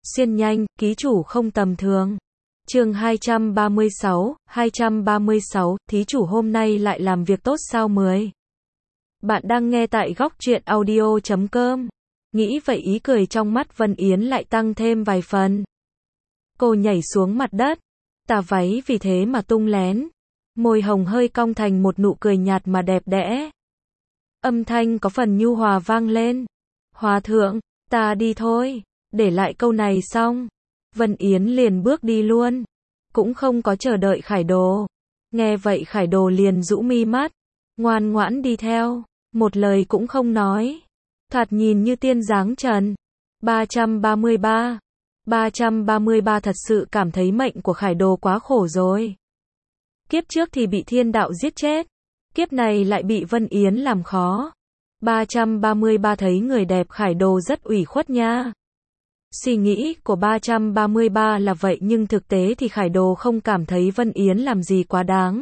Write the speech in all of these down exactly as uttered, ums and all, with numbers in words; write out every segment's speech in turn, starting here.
Xuyên nhanh, ký chủ không tầm thường. Chương hai trăm ba mươi sáu, hai trăm ba mươi sáu, thí chủ hôm nay lại làm việc tốt sao mười. Bạn đang nghe tại góc truyện audio chấm com. Nghĩ vậy ý cười trong mắt Vân Yến lại tăng thêm vài phần. Cô nhảy xuống mặt đất, tà váy vì thế mà tung lén. Môi hồng hơi cong thành một nụ cười nhạt mà đẹp đẽ. Âm thanh có phần nhu hòa vang lên. Hòa thượng, ta đi thôi. Để lại câu này xong, Vân Yến liền bước đi luôn. Cũng không có chờ đợi Khải Đồ. Nghe vậy Khải Đồ liền rũ mi mắt, ngoan ngoãn đi theo, một lời cũng không nói. Thoạt nhìn như tiên dáng trần. ba trăm ba mươi ba. ba trăm ba mươi ba thật sự cảm thấy mệnh của Khải Đồ quá khổ rồi. Kiếp trước thì bị thiên đạo giết chết. Kiếp này lại bị Vân Yến làm khó. ba trăm ba mươi ba thấy người đẹp Khải Đồ rất ủy khuất nha. Suy nghĩ của ba trăm ba mươi ba là vậy nhưng thực tế thì Khải Đồ không cảm thấy Vân Yến làm gì quá đáng.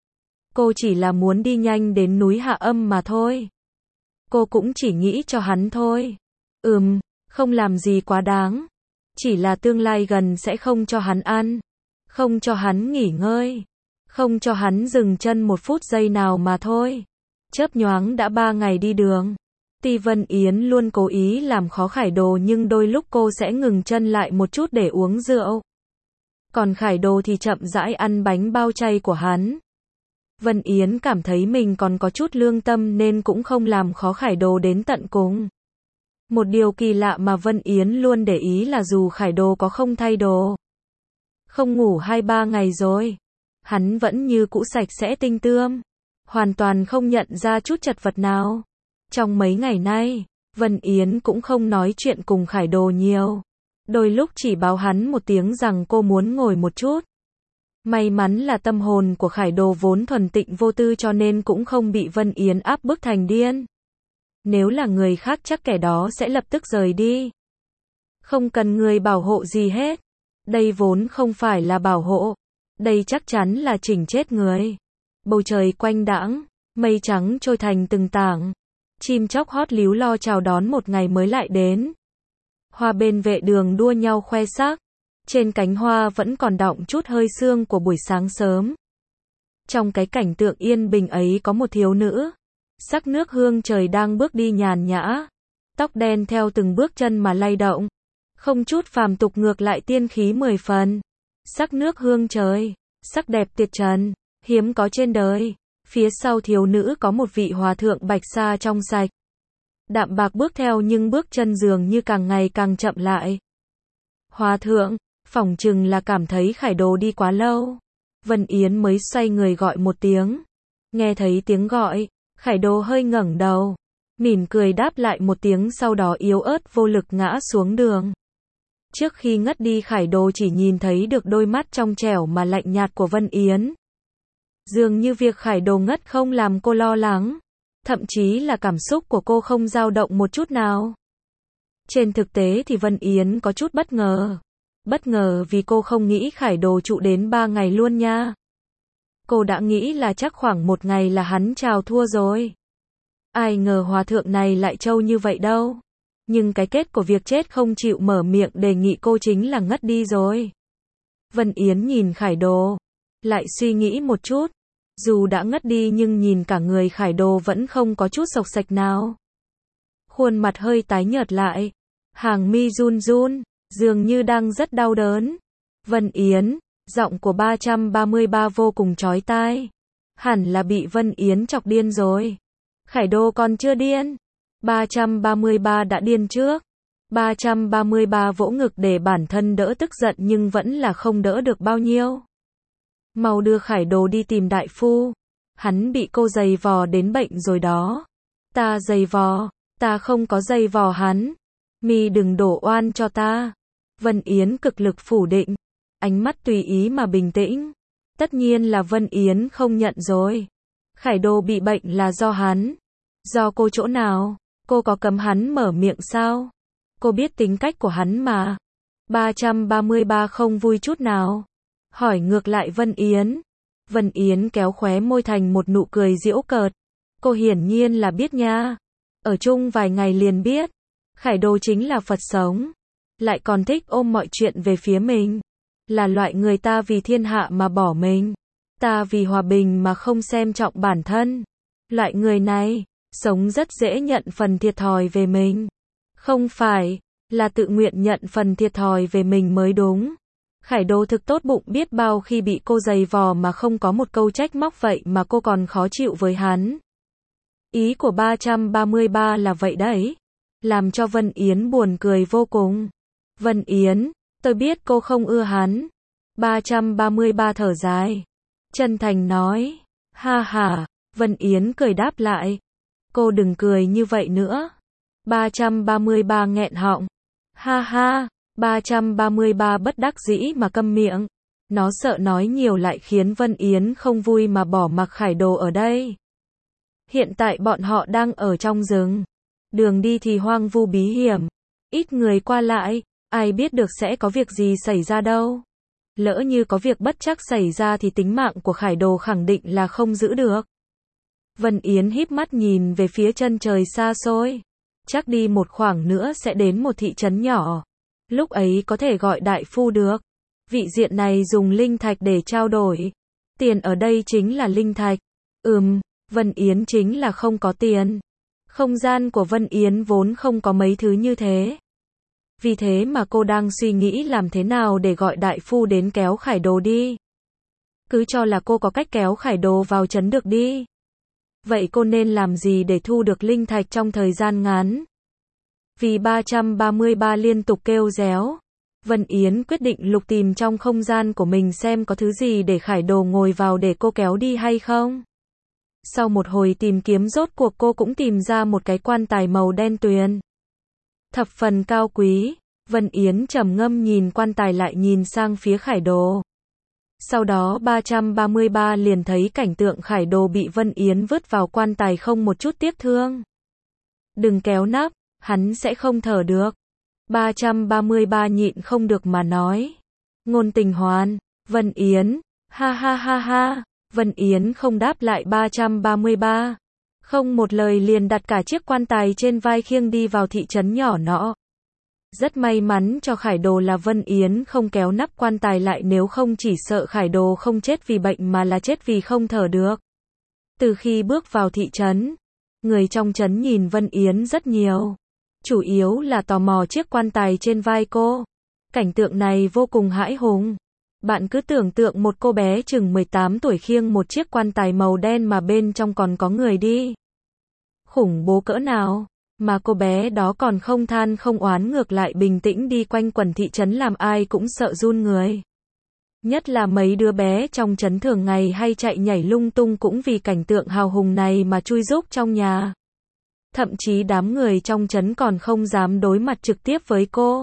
Cô chỉ là muốn đi nhanh đến núi Hạ Âm mà thôi. Cô cũng chỉ nghĩ cho hắn thôi. Ừm, không làm gì quá đáng. Chỉ là tương lai gần sẽ không cho hắn ăn. Không cho hắn nghỉ ngơi. Không cho hắn dừng chân một phút giây nào mà thôi. Chớp nhoáng đã ba ngày đi đường. Tuy Vân Yến luôn cố ý làm khó Khải Đồ nhưng đôi lúc cô sẽ ngừng chân lại một chút để uống rượu. Còn Khải Đồ thì chậm rãi ăn bánh bao chay của hắn. Vân Yến cảm thấy mình còn có chút lương tâm nên cũng không làm khó Khải Đồ đến tận cùng. Một điều kỳ lạ mà Vân Yến luôn để ý là dù Khải Đồ có không thay đồ, không ngủ hai ba ngày rồi, hắn vẫn như cũ sạch sẽ tinh tươm, hoàn toàn không nhận ra chút chật vật nào. Trong mấy ngày nay, Vân Yến cũng không nói chuyện cùng Khải Đồ nhiều. Đôi lúc chỉ báo hắn một tiếng rằng cô muốn ngồi một chút. May mắn là tâm hồn của Khải Đồ vốn thuần tịnh vô tư cho nên cũng không bị Vân Yến áp bức thành điên. Nếu là người khác chắc kẻ đó sẽ lập tức rời đi. Không cần người bảo hộ gì hết. Đây vốn không phải là bảo hộ. Đây chắc chắn là chỉnh chết người. Bầu trời quanh đãng, mây trắng trôi thành từng tảng. Chim chóc hót líu lo chào đón một ngày mới lại đến. Hoa bên vệ đường đua nhau khoe sắc. Trên cánh hoa vẫn còn đọng chút hơi sương của buổi sáng sớm. Trong cái cảnh tượng yên bình ấy có một thiếu nữ. Sắc nước hương trời đang bước đi nhàn nhã. Tóc đen theo từng bước chân mà lay động. Không chút phàm tục ngược lại tiên khí mười phần. Sắc nước hương trời. Sắc đẹp tuyệt trần. Hiếm có trên đời. Phía sau thiếu nữ có một vị hòa thượng bạch sa trong sạch. Đạm bạc bước theo nhưng bước chân dường như càng ngày càng chậm lại. Hòa thượng, phỏng chừng là cảm thấy Khải Đồ đi quá lâu. Vân Yến mới xoay người gọi một tiếng. Nghe thấy tiếng gọi, Khải Đồ hơi ngẩng đầu. Mỉm cười đáp lại một tiếng sau đó yếu ớt vô lực ngã xuống đường. Trước khi ngất đi Khải Đồ chỉ nhìn thấy được đôi mắt trong trẻo mà lạnh nhạt của Vân Yến. Dường như việc Khải Đồ ngất không làm cô lo lắng. Thậm chí là cảm xúc của cô không dao động một chút nào. Trên thực tế thì Vân Yến có chút bất ngờ. Bất ngờ vì cô không nghĩ Khải Đồ trụ đến ba ngày luôn nha. Cô đã nghĩ là chắc khoảng một ngày là hắn chào thua rồi. Ai ngờ hòa thượng này lại trâu như vậy đâu. Nhưng cái kết của việc chết không chịu mở miệng đề nghị cô chính là ngất đi rồi. Vân Yến nhìn Khải Đồ. Lại suy nghĩ một chút. Dù đã ngất đi nhưng nhìn cả người Khải Đồ vẫn không có chút sộc sạch nào. Khuôn mặt hơi tái nhợt lại. Hàng mi run run, dường như đang rất đau đớn. Vân Yến, giọng của ba trăm ba mươi ba vô cùng chói tai. Hẳn là bị Vân Yến chọc điên rồi. Khải Đồ còn chưa điên. ba trăm ba mươi ba đã điên trước. ba trăm ba mươi ba vỗ ngực để bản thân đỡ tức giận nhưng vẫn là không đỡ được bao nhiêu. Mau đưa Khải Đồ đi tìm đại phu. Hắn bị cô giày vò đến bệnh rồi đó. Ta giày vò, ta không có giày vò hắn. Mi đừng đổ oan cho ta. Vân Yến cực lực phủ định. Ánh mắt tùy ý mà bình tĩnh. Tất nhiên là Vân Yến không nhận rồi. Khải Đồ bị bệnh là do hắn. Do cô chỗ nào? Cô có cấm hắn mở miệng sao? Cô biết tính cách của hắn mà. ba trăm ba mươi ba không vui chút nào. Hỏi ngược lại Vân Yến. Vân Yến kéo khóe môi thành một nụ cười giễu cợt. Cô hiển nhiên là biết nha. Ở chung vài ngày liền biết. Khải Đồ chính là Phật sống. lại còn thích ôm mọi chuyện về phía mình. Là loại người ta vì thiên hạ mà bỏ mình. Ta vì hòa bình mà không xem trọng bản thân. Loại người này, sống rất dễ nhận phần thiệt thòi về mình. Không phải, là tự nguyện nhận phần thiệt thòi về mình mới đúng. Khải Đồ thực tốt bụng biết bao khi bị cô giày vò mà không có một câu trách móc vậy mà cô còn khó chịu với hắn. Ý của ba trăm ba mươi ba là vậy đấy. Làm cho Vân Yến buồn cười vô cùng. Vân Yến, tôi biết cô không ưa hắn. ba trăm ba mươi ba thở dài. Chân thành nói. Ha ha, Vân Yến cười đáp lại. Cô đừng cười như vậy nữa. ba trăm ba mươi ba nghẹn họng. Ha ha, ba trăm ba mươi ba bất đắc dĩ mà câm miệng. Nó sợ nói nhiều lại khiến Vân Yến không vui mà bỏ mặc Khải Đồ ở đây. Hiện tại bọn họ đang ở trong rừng. Đường đi thì hoang vu bí hiểm. Ít người qua lại, ai biết được sẽ có việc gì xảy ra đâu. Lỡ như có việc bất trắc xảy ra thì tính mạng của Khải Đồ khẳng định là không giữ được. Vân Yến híp mắt nhìn về phía chân trời xa xôi. Chắc đi một khoảng nữa sẽ đến một thị trấn nhỏ. Lúc ấy có thể gọi đại phu được. Vị diện này dùng linh thạch để trao đổi. Tiền ở đây chính là linh thạch. Ừm, Vân Yến chính là không có tiền. Không gian của Vân Yến vốn không có mấy thứ như thế. Vì thế mà cô đang suy nghĩ làm thế nào để gọi đại phu đến kéo Khải Đồ đi. Cứ cho là cô có cách kéo Khải Đồ vào trấn được đi. Vậy cô nên làm gì để thu được linh thạch trong thời gian ngắn? Vì ba trăm ba mươi ba liên tục kêu réo, Vân Yến quyết định lục tìm trong không gian của mình xem có thứ gì để Khải Đồ ngồi vào để cô kéo đi hay không. Sau một hồi tìm kiếm rốt cuộc cô cũng tìm ra một cái quan tài màu đen tuyền. Thập phần cao quý, Vân Yến trầm ngâm nhìn quan tài lại nhìn sang phía Khải Đồ. Sau đó ba trăm ba mươi ba liền thấy cảnh tượng Khải Đồ bị Vân Yến vứt vào quan tài không một chút tiếc thương. Đừng kéo nắp, hắn sẽ không thở được. ba trăm ba mươi ba nhịn không được mà nói. Ngôn Tình Hoan, Vân Yến, ha ha ha ha, Vân Yến không đáp lại ba trăm ba mươi ba. Không một lời liền đặt cả chiếc quan tài trên vai khiêng đi vào thị trấn nhỏ nọ. Rất may mắn cho Khải Đồ là Vân Yến không kéo nắp quan tài lại, nếu không chỉ sợ Khải Đồ không chết vì bệnh mà là chết vì không thở được. Từ khi bước vào thị trấn, người trong trấn nhìn Vân Yến rất nhiều. Chủ yếu là tò mò chiếc quan tài trên vai cô. Cảnh tượng này vô cùng hãi hùng. Bạn cứ tưởng tượng một cô bé chừng mười tám tuổi khiêng một chiếc quan tài màu đen mà bên trong còn có người đi. Khủng bố cỡ nào, mà cô bé đó còn không than không oán, ngược lại bình tĩnh đi quanh quần thị trấn làm ai cũng sợ run người. Nhất là mấy đứa bé trong trấn thường ngày hay chạy nhảy lung tung cũng vì cảnh tượng hào hùng này mà chui rúc trong nhà. Thậm chí đám người trong trấn còn không dám đối mặt trực tiếp với cô.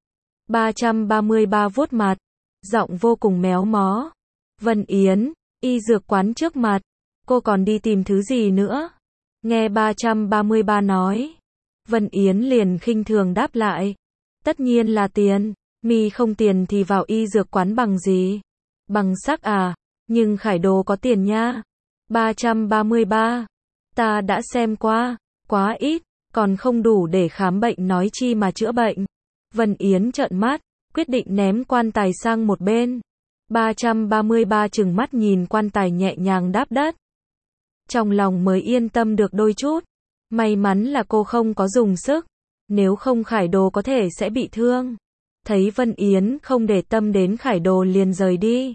ba trăm ba mươi ba vuốt mặt, giọng vô cùng méo mó. Vân Yến, y dược quán trước mặt, cô còn đi tìm thứ gì nữa? Nghe ba trăm ba mươi ba nói, Vân Yến liền khinh thường đáp lại. Tất nhiên là tiền, mi không tiền thì vào y dược quán bằng gì? Bằng sắc à? Nhưng Khải Đồ có tiền nha. ba trăm ba mươi ba, ta đã xem qua, quá ít, còn không đủ để khám bệnh nói chi mà chữa bệnh. Vân Yến trợn mắt, quyết định ném quan tài sang một bên. ba trăm ba mươi ba trừng mắt nhìn quan tài nhẹ nhàng đáp đất. Trong lòng mới yên tâm được đôi chút. May mắn là cô không có dùng sức. Nếu không Khải Đồ có thể sẽ bị thương. Thấy Vân Yến không để tâm đến Khải Đồ liền rời đi.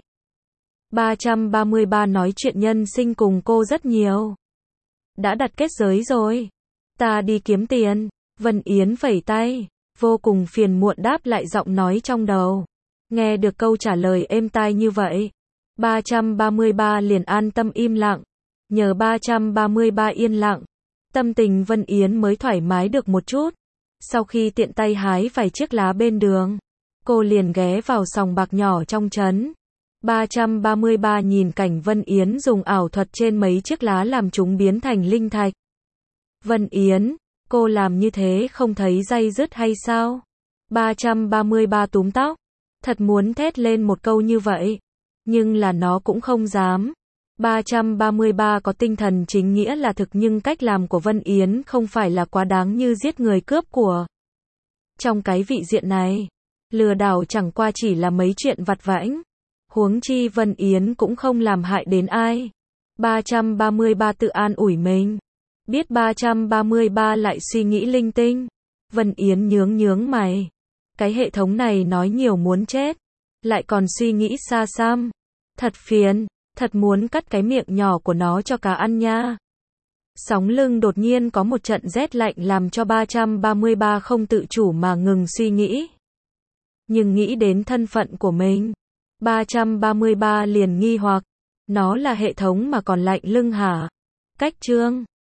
ba trăm ba mươi ba nói chuyện nhân sinh cùng cô rất nhiều. Đã đặt kết giới rồi. Ta đi kiếm tiền. Vân Yến phẩy tay, vô cùng phiền muộn đáp lại giọng nói trong đầu. Nghe được câu trả lời êm tai như vậy, ba trăm ba mươi ba liền an tâm im lặng. Nhờ ba trăm ba mươi ba yên lặng, tâm tình Vân Yến mới thoải mái được một chút. Sau khi tiện tay hái vài chiếc lá bên đường, cô liền ghé vào sòng bạc nhỏ trong trấn. ba trăm ba mươi ba nhìn cảnh Vân Yến dùng ảo thuật trên mấy chiếc lá làm chúng biến thành linh thạch. Vân Yến, cô làm như thế không thấy day dứt hay sao? ba trăm ba mươi ba túm tóc, thật muốn thét lên một câu như vậy, nhưng là nó cũng không dám. ba trăm ba mươi ba có tinh thần chính nghĩa là thực, nhưng cách làm của Vân Yến không phải là quá đáng như giết người cướp của. Trong cái vị diện này, lừa đảo chẳng qua chỉ là mấy chuyện vặt vãnh. Huống chi Vân Yến cũng không làm hại đến ai. ba trăm ba mươi ba tự an ủi mình. Biết ba trăm ba mươi ba lại suy nghĩ linh tinh. Vân Yến nhướng nhướng mày. Cái hệ thống này nói nhiều muốn chết. Lại còn suy nghĩ xa xăm. Thật phiền. Thật muốn cắt cái miệng nhỏ của nó cho cá ăn nha. Sóng lưng đột nhiên có một trận rét lạnh làm cho ba trăm ba mươi ba không tự chủ mà ngừng suy nghĩ. Nhưng nghĩ đến thân phận của mình, ba trăm ba mươi ba liền nghi hoặc. Nó là hệ thống mà còn lạnh lưng hả? Cách chương